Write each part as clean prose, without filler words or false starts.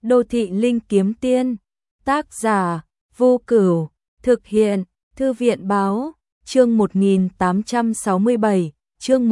Đô thị linh kiếm tiên, tác giả Vô Cửu, thực hiện Thư viện báo, chương 1867, chương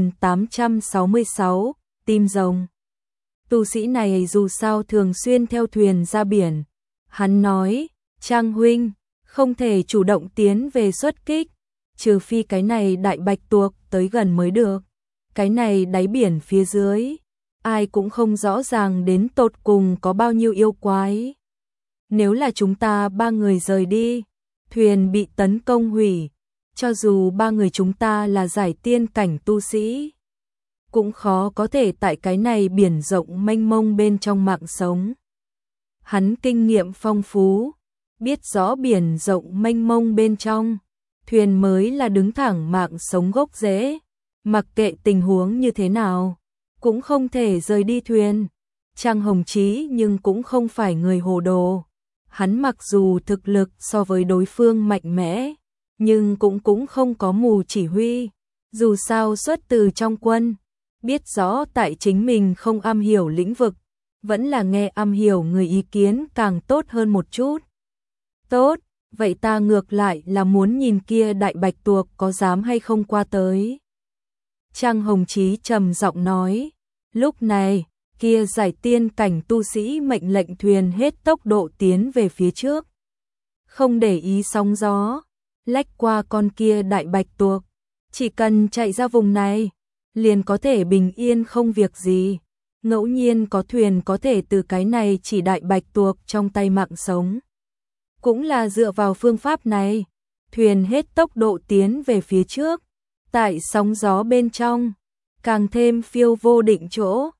1866, tim rồng. Tu sĩ này dù sao thường xuyên theo thuyền ra biển. Hắn nói, Trang huynh, không thể chủ động tiến về xuất kích, trừ phi cái này đại bạch tuộc tới gần mới được. Cái này đáy biển phía dưới, ai cũng không rõ ràng đến tột cùng có bao nhiêu yêu quái. Nếu là chúng ta ba người rời đi, thuyền bị tấn công hủy, cho dù ba người chúng ta là giải tiên cảnh tu sĩ, cũng khó có thể tại cái này biển rộng mênh mông bên trong mạng sống. Hắn kinh nghiệm phong phú, biết rõ biển rộng mênh mông bên trong, thuyền mới là đứng thẳng mạng sống gốc rễ, mặc kệ tình huống như thế nào, cũng không thể rời đi thuyền. Trang Hồng Chí nhưng cũng không phải người hồ đồ. Hắn mặc dù thực lực so với đối phương mạnh mẽ, nhưng cũng không có mù chỉ huy. Dù sao xuất từ trong quân, biết rõ tại chính mình không am hiểu lĩnh vực, vẫn là nghe am hiểu người ý kiến càng tốt hơn một chút. Tốt, vậy ta ngược lại là muốn nhìn kia đại bạch tuộc có dám hay không qua tới. Trang Hồng Chí trầm giọng nói, lúc này, kia giải tiên cảnh tu sĩ mệnh lệnh thuyền hết tốc độ tiến về phía trước. Không để ý sóng gió, lách qua con kia đại bạch tuộc, chỉ cần chạy ra vùng này, liền có thể bình yên không việc gì. Ngẫu nhiên có thuyền có thể từ cái này chỉ đại bạch tuộc trong tay mạng sống. Cũng là dựa vào phương pháp này, thuyền hết tốc độ tiến về phía trước, tại sóng gió bên trong, càng thêm phiêu vô định chỗ.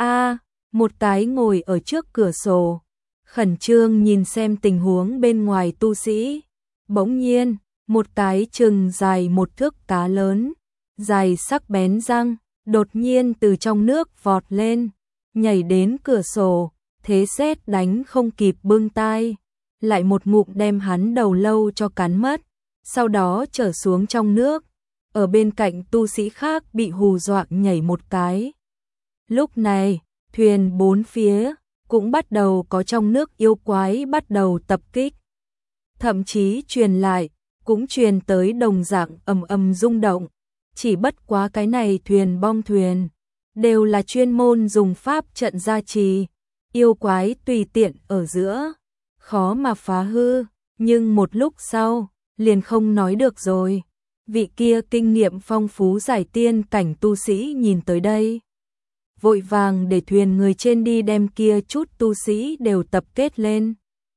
Một cái ngồi ở trước cửa sổ, khẩn trương nhìn xem tình huống bên ngoài tu sĩ. Bỗng nhiên, một cái chừng dài một thước cá lớn, dài sắc bén răng, đột nhiên từ trong nước vọt lên, nhảy đến cửa sổ, thế sét đánh không kịp bưng tai, lại một ngụm đem hắn đầu lâu cho cắn mất, sau đó trở xuống trong nước. Ở bên cạnh tu sĩ khác bị hù dọa nhảy một cái. Lúc này, thuyền bốn phía cũng bắt đầu có trong nước yêu quái bắt đầu tập kích. Thậm chí truyền lại, cũng truyền tới đồng dạng ầm ầm rung động. Chỉ bất quá cái này thuyền bong thuyền, đều là chuyên môn dùng pháp trận gia trì, yêu quái tùy tiện ở giữa, khó mà phá hư, nhưng một lúc sau, liền không nói được rồi. Vị kia kinh nghiệm phong phú giải tiên cảnh tu sĩ nhìn tới đây, vội vàng để thuyền người trên đi đem kia chút tu sĩ đều tập kết lên.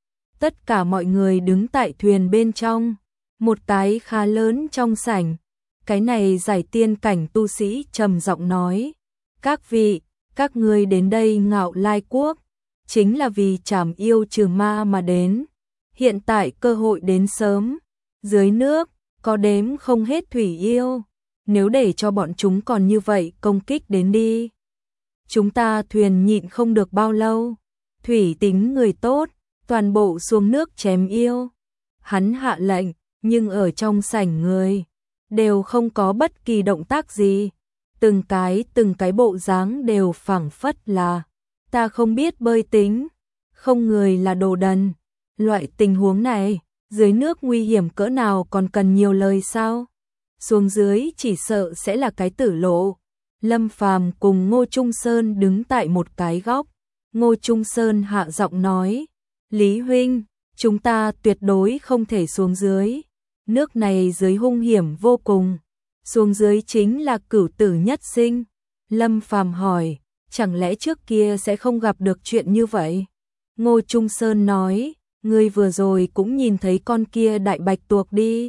Tất cả mọi người đứng tại thuyền bên trong, một cái khá lớn trong sảnh. Cái này giải tiên cảnh tu sĩ trầm giọng nói, các vị, các ngươi đến đây Ngạo Lai Quốc, chính là vì trảm yêu trừ ma mà đến. Hiện tại cơ hội đến sớm, dưới nước, có đếm không hết thủy yêu, nếu để cho bọn chúng còn như vậy công kích đến đi, chúng ta thuyền nhịn không được bao lâu. Thủy tính người tốt, toàn bộ xuống nước chém yêu. Hắn hạ lệnh, nhưng ở trong sảnh người đều không có bất kỳ động tác gì, từng cái bộ dáng đều phảng phất là ta không biết bơi tính, không người là đồ đần. Loại tình huống này, dưới nước nguy hiểm cỡ nào còn cần nhiều lời sao? Xuống dưới chỉ sợ sẽ là cái tử lộ. Lâm Phàm cùng Ngô Trung Sơn đứng tại một cái góc. Ngô Trung Sơn hạ giọng nói, Lý huynh, chúng ta tuyệt đối không thể xuống dưới. Nước này dưới hung hiểm vô cùng, xuống dưới chính là cửu tử nhất sinh. Lâm Phàm hỏi, chẳng lẽ trước kia sẽ không gặp được chuyện như vậy? Ngô Trung Sơn nói, ngươi vừa rồi cũng nhìn thấy con kia đại bạch tuộc đi.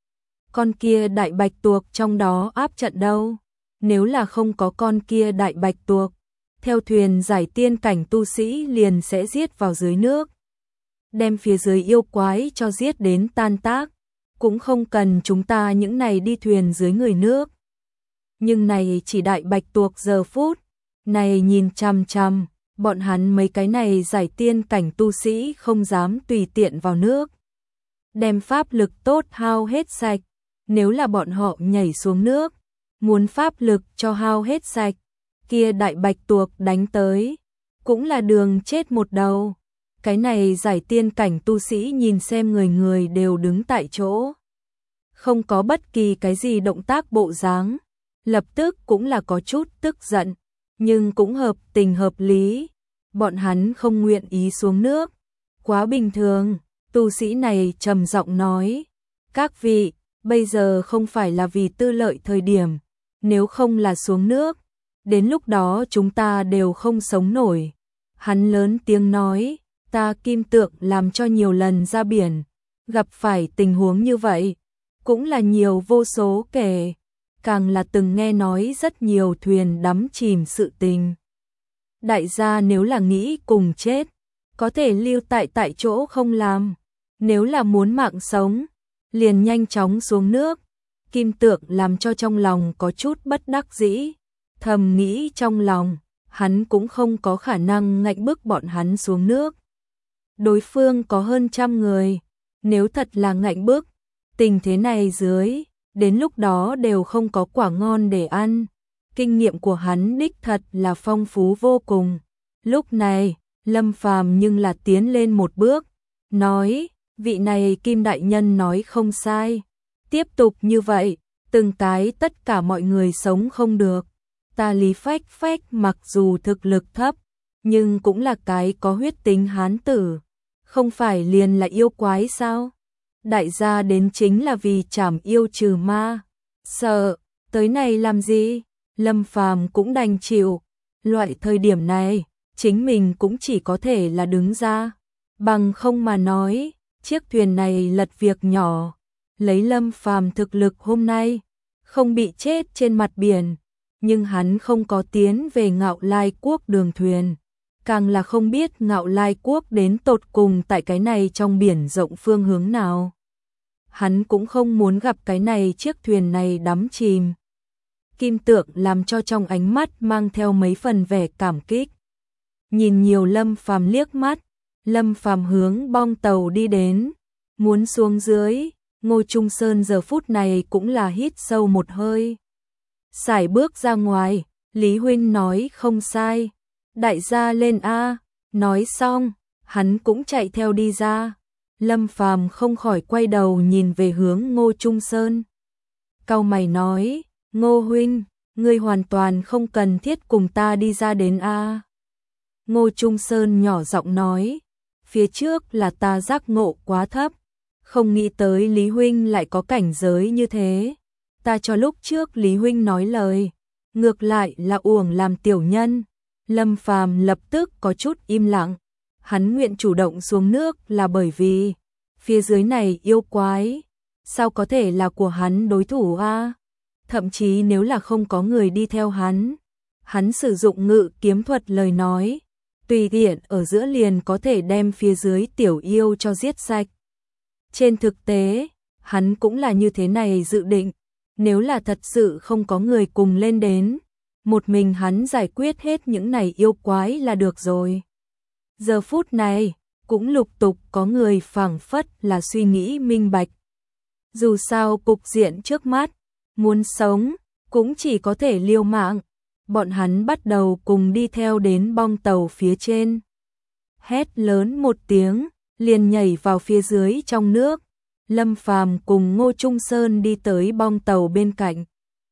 Con kia đại bạch tuộc trong đó áp trận đâu? Nếu là không có con kia đại bạch tuộc, theo thuyền giải tiên cảnh tu sĩ liền sẽ giết vào dưới nước, đem phía dưới yêu quái cho giết đến tan tác, cũng không cần chúng ta những này đi thuyền dưới người nước. Nhưng này chỉ đại bạch tuộc giờ phút này nhìn chằm chằm, bọn hắn mấy cái này giải tiên cảnh tu sĩ không dám tùy tiện vào nước, đem pháp lực tốt hao hết sạch. Nếu là bọn họ nhảy xuống nước, muốn pháp lực cho hao hết sạch, kia đại bạch tuộc đánh tới, cũng là đường chết một đầu. Cái này giải tiên cảnh tu sĩ nhìn xem người người đều đứng tại chỗ, không có bất kỳ cái gì động tác bộ dáng, lập tức cũng là có chút tức giận, nhưng cũng hợp tình hợp lý. Bọn hắn không nguyện ý xuống nước, quá bình thường. Tu sĩ này trầm giọng nói, các vị, bây giờ không phải là vì tư lợi thời điểm, nếu không là xuống nước, đến lúc đó chúng ta đều không sống nổi. Hắn lớn tiếng nói, ta Kim Tượng làm cho nhiều lần ra biển, gặp phải tình huống như vậy, cũng là nhiều vô số kể, càng là từng nghe nói rất nhiều thuyền đắm chìm sự tình. Đại gia nếu là nghĩ cùng chết, có thể lưu tại chỗ không làm, nếu là muốn mạng sống, liền nhanh chóng xuống nước. Kim Tượng làm cho trong lòng có chút bất đắc dĩ, thầm nghĩ trong lòng, hắn cũng không có khả năng ngạnh bức bọn hắn xuống nước. Đối phương có hơn 100 người, nếu thật là ngạnh bức, tình thế này dưới, đến lúc đó đều không có quả ngon để ăn. Kinh nghiệm của hắn đích thật là phong phú vô cùng. Lúc này, Lâm Phàm nhưng là tiến lên một bước, nói, vị này Kim đại nhân nói không sai. Tiếp tục như vậy, từng cái tất cả mọi người sống không được. Ta Lý Phách Phách mặc dù thực lực thấp, nhưng cũng là cái có huyết tính hán tử. Không phải liền là yêu quái sao? Đại gia đến chính là vì trảm yêu trừ ma. Sợ, tới này làm gì? Lâm Phàm cũng đành chịu. Loại thời điểm này, chính mình cũng chỉ có thể là đứng ra. Bằng không mà nói, chiếc thuyền này lật việc nhỏ. Lấy Lâm Phàm thực lực hôm nay, không bị chết trên mặt biển. Nhưng hắn không có tiến về Ngạo Lai Quốc đường thuyền. Càng là không biết Ngạo Lai Quốc đến tột cùng tại cái này trong biển rộng phương hướng nào. Hắn cũng không muốn gặp cái này chiếc thuyền này đắm chìm. Kim Tượng làm cho trong ánh mắt mang theo mấy phần vẻ cảm kích. Nhìn nhiều Lâm Phàm liếc mắt, Lâm Phàm hướng bong tàu đi đến, muốn xuống dưới. Ngô Trung Sơn giờ phút này cũng là hít sâu một hơi. Sải bước ra ngoài, Lý huynh nói không sai. Đại gia lên a. Nói xong, hắn cũng chạy theo đi ra. Lâm Phàm không khỏi quay đầu nhìn về hướng Ngô Trung Sơn. Cau mày nói, Ngô huynh, ngươi hoàn toàn không cần thiết cùng ta đi ra đến a. Ngô Trung Sơn nhỏ giọng nói, phía trước là ta giác ngộ quá thấp, không nghĩ tới Lý huynh lại có cảnh giới như thế. Ta cho lúc trước Lý huynh nói lời, ngược lại là uổng làm tiểu nhân. Lâm Phàm lập tức có chút im lặng, hắn nguyện chủ động xuống nước là bởi vì phía dưới này yêu quái, sao có thể là của hắn đối thủ a? Thậm chí nếu là không có người đi theo hắn sử dụng ngự kiếm thuật lời nói, tùy tiện ở giữa liền có thể đem phía dưới tiểu yêu cho giết sạch. Trên thực tế, hắn cũng là như thế này dự định, nếu là thật sự không có người cùng lên đến, một mình hắn giải quyết hết những này yêu quái là được rồi. Giờ phút này, cũng lục tục có người phảng phất là suy nghĩ minh bạch. Dù sao cục diện trước mắt, muốn sống, cũng chỉ có thể liều mạng. Bọn hắn bắt đầu cùng đi theo đến bong tàu phía trên. Hét lớn một tiếng, liền nhảy vào phía dưới trong nước. Lâm Phàm cùng Ngô Trung Sơn đi tới bong tàu bên cạnh.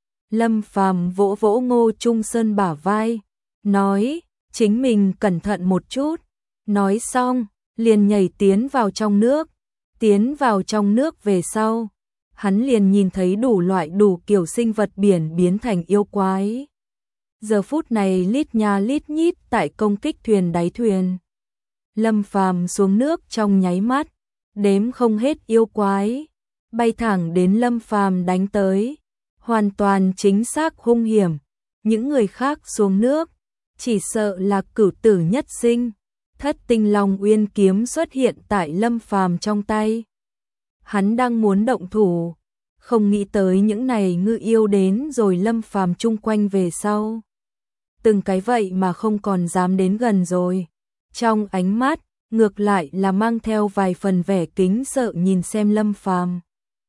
Lâm Phàm vỗ vỗ Ngô Trung Sơn bả vai, nói, chính mình cẩn thận một chút. Nói xong, liền nhảy tiến vào trong nước. Tiến vào trong nước về sau, hắn liền nhìn thấy đủ loại đủ kiểu sinh vật biển biến thành yêu quái. Giờ phút này lít nha lít nhít tại công kích thuyền đáy thuyền. Lâm Phàm xuống nước trong nháy mắt, đếm không hết yêu quái, bay thẳng đến Lâm Phàm đánh tới, hoàn toàn chính xác hung hiểm. Những người khác xuống nước, chỉ sợ là cửu tử nhất sinh. Thất tinh Long Uyên kiếm xuất hiện tại Lâm Phàm trong tay. Hắn đang muốn động thủ, không nghĩ tới những này ngư yêu đến rồi Lâm Phàm chung quanh về sau. Từng cái vậy mà không còn dám đến gần rồi. Trong ánh mắt, ngược lại là mang theo vài phần vẻ kính sợ nhìn xem Lâm Phàm.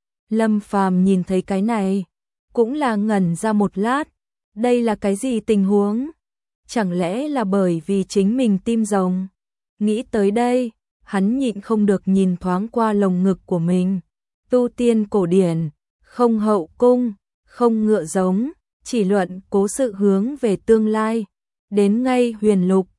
Lâm Phàm nhìn thấy cái này, cũng là ngẩn ra một lát. Đây là cái gì tình huống? chẳng lẽ là bởi vì chính mình tim rồng? Nghĩ tới đây, hắn nhịn không được nhìn thoáng qua lồng ngực của mình. Tu tiên cổ điển, không hậu cung, không ngựa giống, chỉ luận cố sự hướng về tương lai. Đến ngay huyền lục,